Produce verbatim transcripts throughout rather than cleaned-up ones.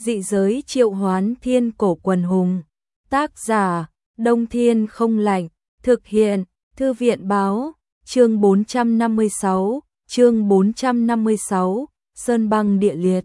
Dị giới triệu hoán thiên cổ quần hùng. Tác giả, Đông Thiên không lạnh. Thực hiện, Thư viện báo. Chương bốn trăm năm mươi sáu, chương bốn trăm năm mươi sáu, Sơn băng địa liệt.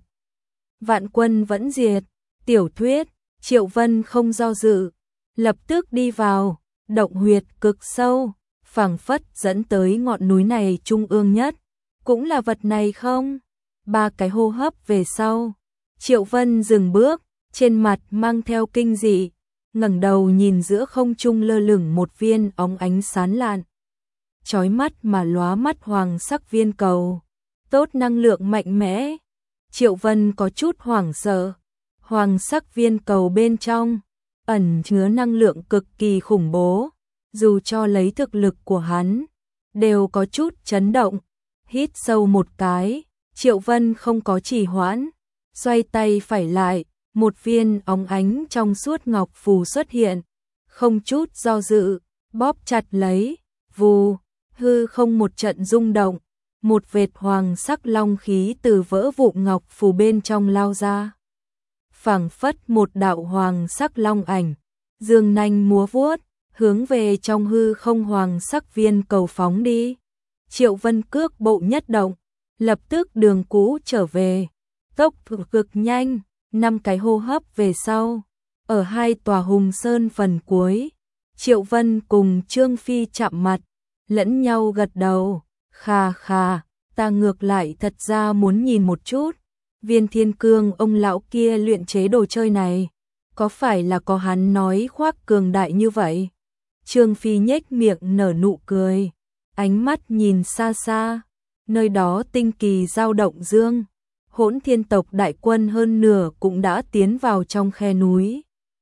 Vạn quân vẫn diệt. Tiểu thuyết, Triệu Vân không do dự, lập tức đi vào, động huyệt cực sâu, phảng phất dẫn tới ngọn núi này trung ương nhất. Cũng là vật này không? Ba cái hô hấp về sau, Triệu Vân dừng bước, trên mặt mang theo kinh dị, ngẩng đầu nhìn giữa không trung lơ lửng một viên óng ánh sáng lạn, chói mắt mà lóa mắt hoàng sắc viên cầu, tốt năng lượng mạnh mẽ. Triệu Vân có chút hoảng sợ, hoàng sắc viên cầu bên trong ẩn chứa năng lượng cực kỳ khủng bố, dù cho lấy thực lực của hắn, đều có chút chấn động. Hít sâu một cái, Triệu Vân không có trì hoãn, xoay tay phải lại, một viên óng ánh trong suốt ngọc phù xuất hiện, không chút do dự, bóp chặt lấy, vù, hư không một trận rung động, một vệt hoàng sắc long khí từ vỡ vụn ngọc phù bên trong lao ra. Phảng phất một đạo hoàng sắc long ảnh, dương nanh múa vuốt, hướng về trong hư không hoàng sắc viên cầu phóng đi. Triệu Vân cước bộ nhất động, lập tức đường cũ trở về, tốc độ cực nhanh, năm cái hô hấp về sau, ở hai tòa hùng sơn phần cuối, Triệu Vân cùng Trương Phi chạm mặt, lẫn nhau gật đầu, khà khà, ta ngược lại thật ra muốn nhìn một chút, viên thiên cương ông lão kia luyện chế đồ chơi này, có phải là có hắn nói khoác cường đại như vậy? Trương Phi nhếch miệng nở nụ cười, ánh mắt nhìn xa xa, nơi đó tinh kỳ dao động dương, Hỗn Thiên tộc đại quân hơn nửa cũng đã tiến vào trong khe núi.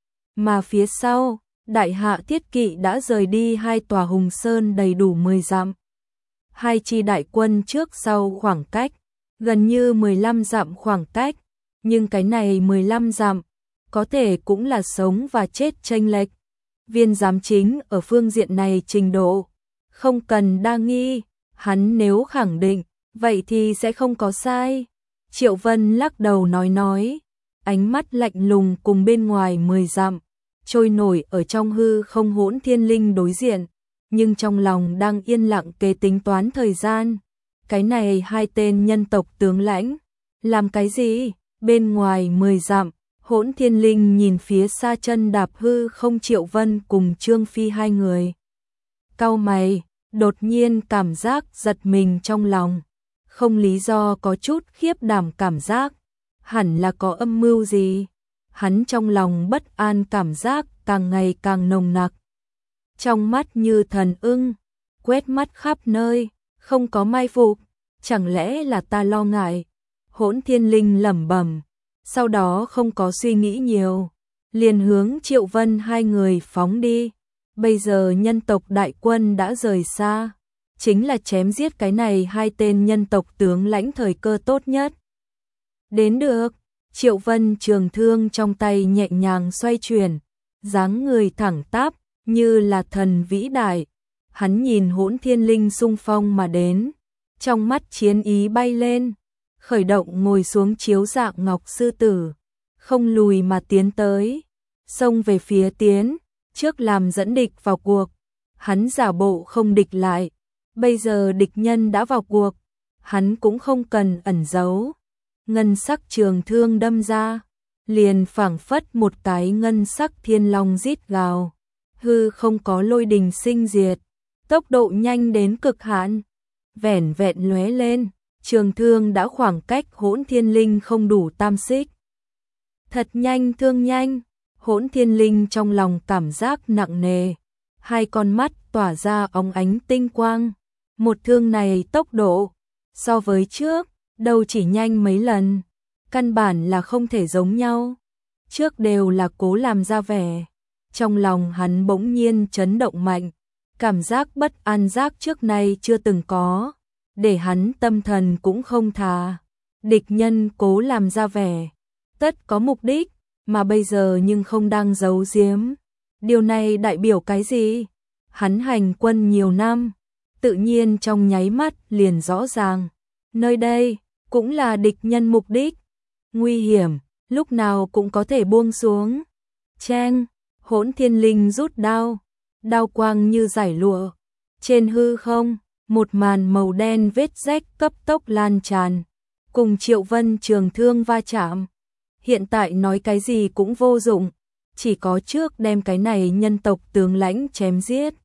Mà phía sau, đại hạ thiết kỵ đã rời đi hai tòa hùng sơn đầy đủ mười dặm. Hai chi đại quân trước sau khoảng cách, gần như mười lăm dặm khoảng cách, nhưng cái này mười lăm dặm, có thể cũng là sống và chết chênh lệch. Viên giám chính ở phương diện này trình độ, không cần đa nghi, hắn nếu khẳng định, vậy thì sẽ không có sai. Triệu Vân lắc đầu nói nói, ánh mắt lạnh lùng cùng bên ngoài mười dặm, trôi nổi ở trong hư không Hỗn Thiên Linh đối diện, nhưng trong lòng đang yên lặng kế tính toán thời gian. Cái này hai tên nhân tộc tướng lãnh, làm cái gì? Bên ngoài mười dặm, Hỗn Thiên Linh nhìn phía xa chân đạp hư không Triệu Vân cùng Trương Phi hai người. Cau mày, đột nhiên cảm giác giật mình trong lòng, không lý do có chút khiếp đảm cảm giác, hẳn là có âm mưu gì. Hắn trong lòng bất an cảm giác càng ngày càng nồng nặc. Trong mắt như thần ưng, quét mắt khắp nơi, không có mai phục, chẳng lẽ là ta lo ngại? Hỗn Thiên Linh lẩm bẩm, sau đó không có suy nghĩ nhiều, liền hướng Triệu Vân hai người phóng đi. Bây giờ nhân tộc đại quân đã rời xa, chính là chém giết cái này hai tên nhân tộc tướng lãnh thời cơ tốt nhất. Đến được, Triệu Vân trường thương trong tay nhẹ nhàng xoay chuyển, dáng người thẳng tắp, như là thần vĩ đại. Hắn nhìn Hỗn Thiên Linh xung phong mà đến, trong mắt chiến ý bay lên, khởi động ngồi xuống chiếu dạng ngọc sư tử, không lùi mà tiến tới, xông về phía tiến, trước làm dẫn địch vào cuộc. Hắn giả bộ không địch lại, bây giờ địch nhân đã vào cuộc, hắn cũng không cần ẩn giấu. Ngân sắc trường thương đâm ra, liền phảng phất một cái ngân sắc thiên long rít gào, hư không có lôi đình sinh diệt, tốc độ nhanh đến cực hạn, vẻn vẹn lóe lên, trường thương đã khoảng cách Hỗn Thiên Linh không đủ tam xích. Thật nhanh, thương nhanh, Hỗn Thiên Linh trong lòng cảm giác nặng nề, hai con mắt tỏa ra óng ánh tinh quang, một thương này tốc độ, so với trước, đâu chỉ nhanh mấy lần, căn bản là không thể giống nhau, trước đều là cố làm ra vẻ. Trong lòng hắn bỗng nhiên chấn động mạnh, cảm giác bất an giác trước nay chưa từng có, để hắn tâm thần cũng không thà. Địch nhân cố làm ra vẻ, tất có mục đích, mà bây giờ nhưng không đang giấu giếm. Điều này đại biểu cái gì? Hắn hành quân nhiều năm, tự nhiên trong nháy mắt liền rõ ràng. Nơi đây cũng là địch nhân mục đích. Nguy hiểm, lúc nào cũng có thể buông xuống. Cheng, Hỗn Thiên Linh rút đao, đao quang như giải lụa. Trên hư không, một màn màu đen vết rách cấp tốc lan tràn, cùng Triệu Vân trường thương va chạm. Hiện tại nói cái gì cũng vô dụng, chỉ có trước đem cái này nhân tộc tướng lãnh chém giết.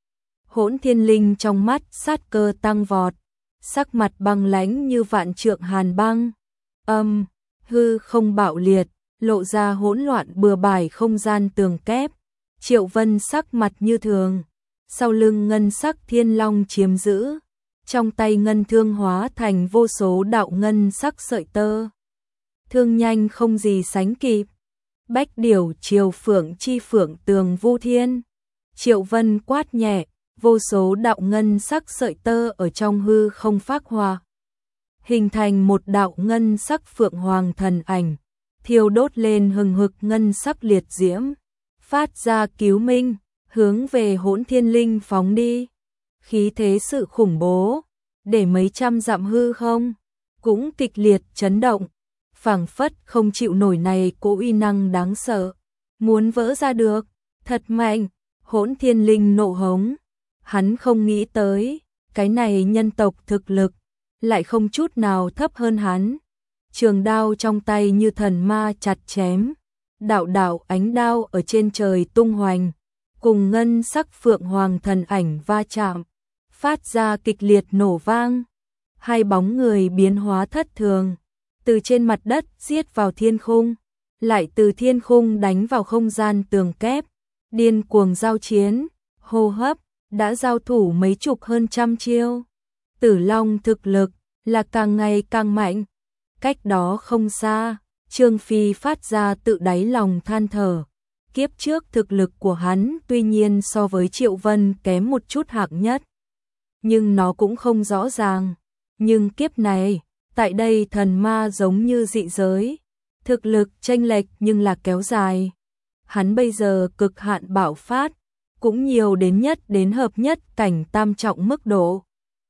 Hỗn Thiên Linh trong mắt sát cơ tăng vọt, sắc mặt băng lãnh như vạn trượng hàn băng. Âm, hư không bạo liệt, lộ ra hỗn loạn bừa bãi không gian tường kép. Triệu Vân sắc mặt như thường, sau lưng ngân sắc thiên long chiếm giữ, trong tay ngân thương hóa thành vô số đạo ngân sắc sợi tơ. Thương nhanh không gì sánh kịp. Bách điểu triều phượng chi phượng tường vu thiên. Triệu Vân quát nhẹ, vô số đạo ngân sắc sợi tơ ở trong hư không phác hoa, hình thành một đạo ngân sắc phượng hoàng thần ảnh, thiêu đốt lên hừng hực ngân sắc liệt diễm, phát ra cứu minh, hướng về Hỗn Thiên Linh phóng đi. Khí thế sự khủng bố, để mấy trăm dặm hư không cũng kịch liệt chấn động, phảng phất không chịu nổi này cỗ uy năng đáng sợ, muốn vỡ ra được, thật mạnh. Hỗn Thiên Linh nộ hống, hắn không nghĩ tới, cái này nhân tộc thực lực lại không chút nào thấp hơn hắn. Trường đao trong tay như thần ma chặt chém, đạo đạo ánh đao ở trên trời tung hoành, cùng ngân sắc phượng hoàng thần ảnh va chạm, phát ra kịch liệt nổ vang. Hai bóng người biến hóa thất thường, từ trên mặt đất giết vào thiên khung, lại từ thiên khung đánh vào không gian tường kép, điên cuồng giao chiến, hô hấp, đã giao thủ mấy chục hơn trăm chiêu. Tử Long thực lực là càng ngày càng mạnh. Cách đó không xa, Trương Phi phát ra tự đáy lòng than thở. Kiếp trước thực lực của hắn tuy nhiên so với Triệu Vân kém một chút hạng nhất, nhưng nó cũng không rõ ràng. Nhưng kiếp này, tại đây thần ma giống như dị giới, thực lực chênh lệch nhưng là kéo dài. Hắn bây giờ cực hạn bạo phát, cũng nhiều đến nhất đến hợp nhất cảnh tam trọng mức độ.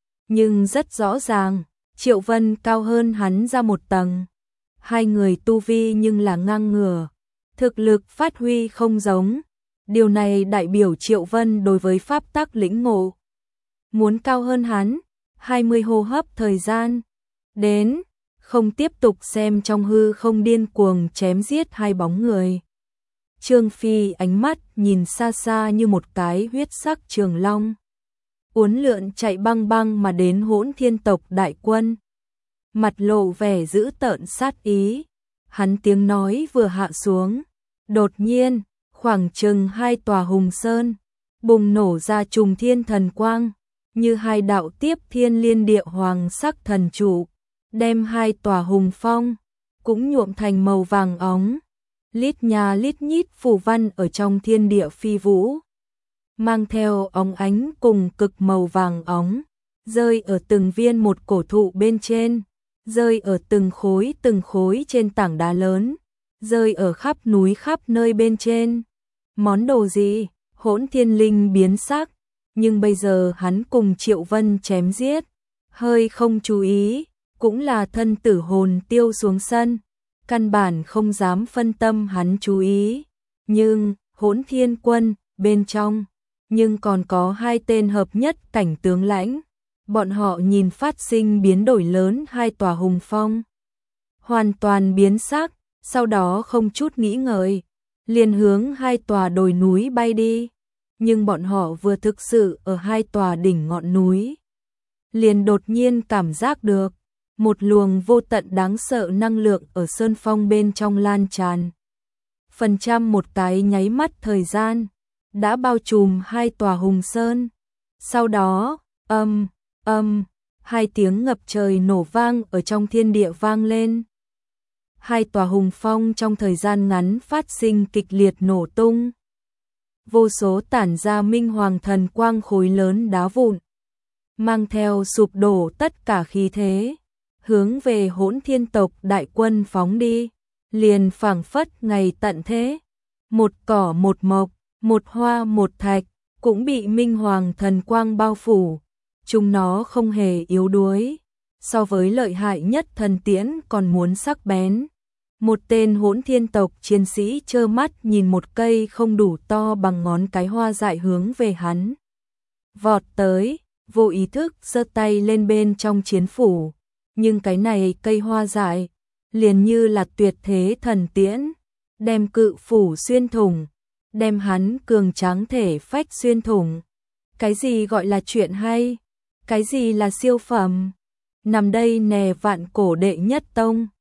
Nhưng rất rõ ràng, Triệu Vân cao hơn hắn ra một tầng. Hai người tu vi nhưng là ngang ngửa, thực lực phát huy không giống. Điều này đại biểu Triệu Vân đối với pháp tắc lĩnh ngộ muốn cao hơn hắn. hai mươi hô hấp thời gian đến, không tiếp tục xem trong hư không điên cuồng chém giết hai bóng người. Trương Phi ánh mắt nhìn xa xa như một cái huyết sắc trường long, uốn lượn chạy băng băng mà đến Hỗn Thiên tộc đại quân, mặt lộ vẻ dữ tợn sát ý. Hắn tiếng nói vừa hạ xuống, đột nhiên, khoảng chừng hai tòa hùng sơn bùng nổ ra trùng thiên thần quang, như hai đạo tiếp thiên liên địa hoàng sắc thần trụ, đem hai tòa hùng phong cũng nhuộm thành màu vàng óng. Lít nhà lít nhít phù văn ở trong thiên địa phi vũ, mang theo óng ánh cùng cực màu vàng óng, rơi ở từng viên một cổ thụ bên trên, rơi ở từng khối từng khối trên tảng đá lớn, rơi ở khắp núi khắp nơi bên trên. Món đồ gì? Hỗn Thiên Linh biến sắc, nhưng bây giờ hắn cùng Triệu Vân chém giết, hơi không chú ý, cũng là thân tử hồn tiêu xuống sân, căn bản không dám phân tâm hắn chú ý. Nhưng Hỗn Thiên quân bên trong, nhưng còn có hai tên hợp nhất cảnh tướng lãnh, bọn họ nhìn phát sinh biến đổi lớn hai tòa hùng phong, hoàn toàn biến sắc, sau đó không chút nghĩ ngợi, liền hướng hai tòa đồi núi bay đi. Nhưng bọn họ vừa thực sự ở hai tòa đỉnh ngọn núi, liền đột nhiên cảm giác được một luồng vô tận đáng sợ năng lượng ở sơn phong bên trong lan tràn. Phần trăm một cái nháy mắt thời gian, đã bao trùm hai tòa hùng sơn. Sau đó, âm, âm, hai tiếng ngập trời nổ vang ở trong thiên địa vang lên. Hai tòa hùng phong trong thời gian ngắn phát sinh kịch liệt nổ tung. Vô số tản ra minh hoàng thần quang khối lớn đá vụn, mang theo sụp đổ tất cả khí thế, hướng về Hỗn Thiên tộc đại quân phóng đi, liền phảng phất ngày tận thế. Một cỏ một mộc, một hoa một thạch, cũng bị minh hoàng thần quang bao phủ. Chúng nó không hề yếu đuối, so với lợi hại nhất thần tiễn còn muốn sắc bén. Một tên hỗn thiên tộc chiến sĩ trơ mắt nhìn một cây không đủ to bằng ngón cái hoa dại hướng về hắn. Vọt tới, vô ý thức giơ tay lên bên trong chiến phủ, nhưng cái này cây hoa dại, liền như là tuyệt thế thần tiễn, đem cự phủ xuyên thủng, đem hắn cường tráng thể phách xuyên thủng. Cái gì gọi là chuyện hay? Cái gì là siêu phẩm? Nằm đây nè vạn cổ đệ nhất tông.